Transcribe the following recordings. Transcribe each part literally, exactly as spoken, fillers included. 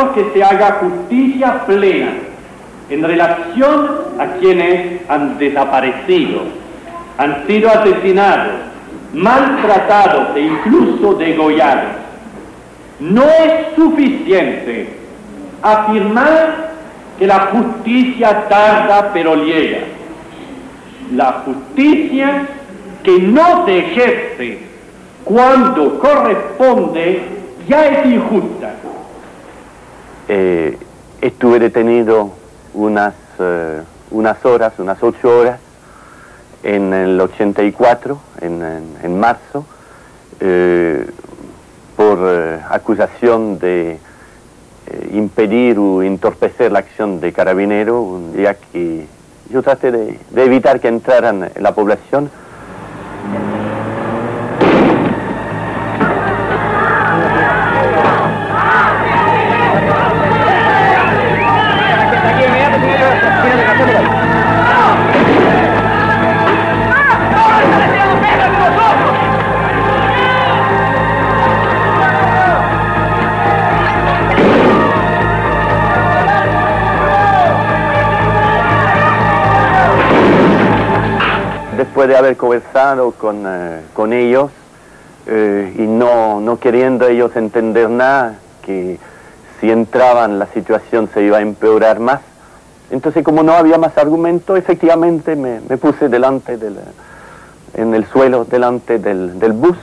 Necesitamos que se haga justicia plena en relación a quienes han desaparecido, han sido asesinados, maltratados e incluso degollados. No es suficiente afirmar que la justicia tarda pero llega. La justicia que no se ejerce cuando corresponde ya es injusta. Eh, estuve detenido unas, uh, unas horas, unas ocho horas, en el ochenta y cuatro, en, en, en marzo, eh, por eh, acusación de eh, impedir o entorpecer la acción de Carabineros, un día que yo traté de, de evitar que entraran en la población. Después de haber conversado con, eh, con ellos eh, y no, no queriendo ellos entender nada, que si entraban la situación se iba a empeorar más, entonces como no había más argumento, efectivamente me, me puse delante del, en el suelo delante del, del bus.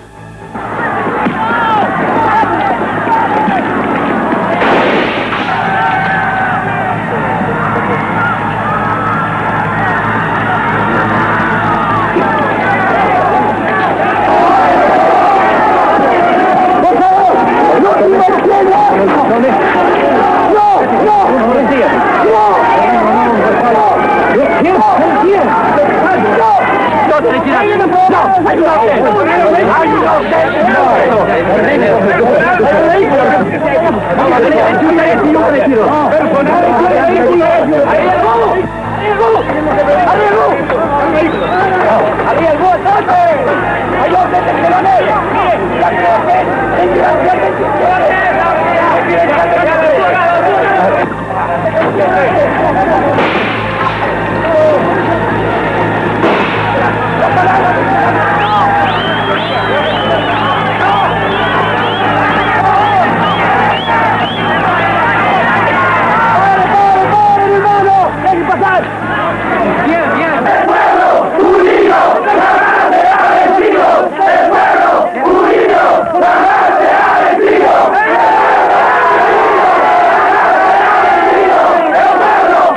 ¡Ay,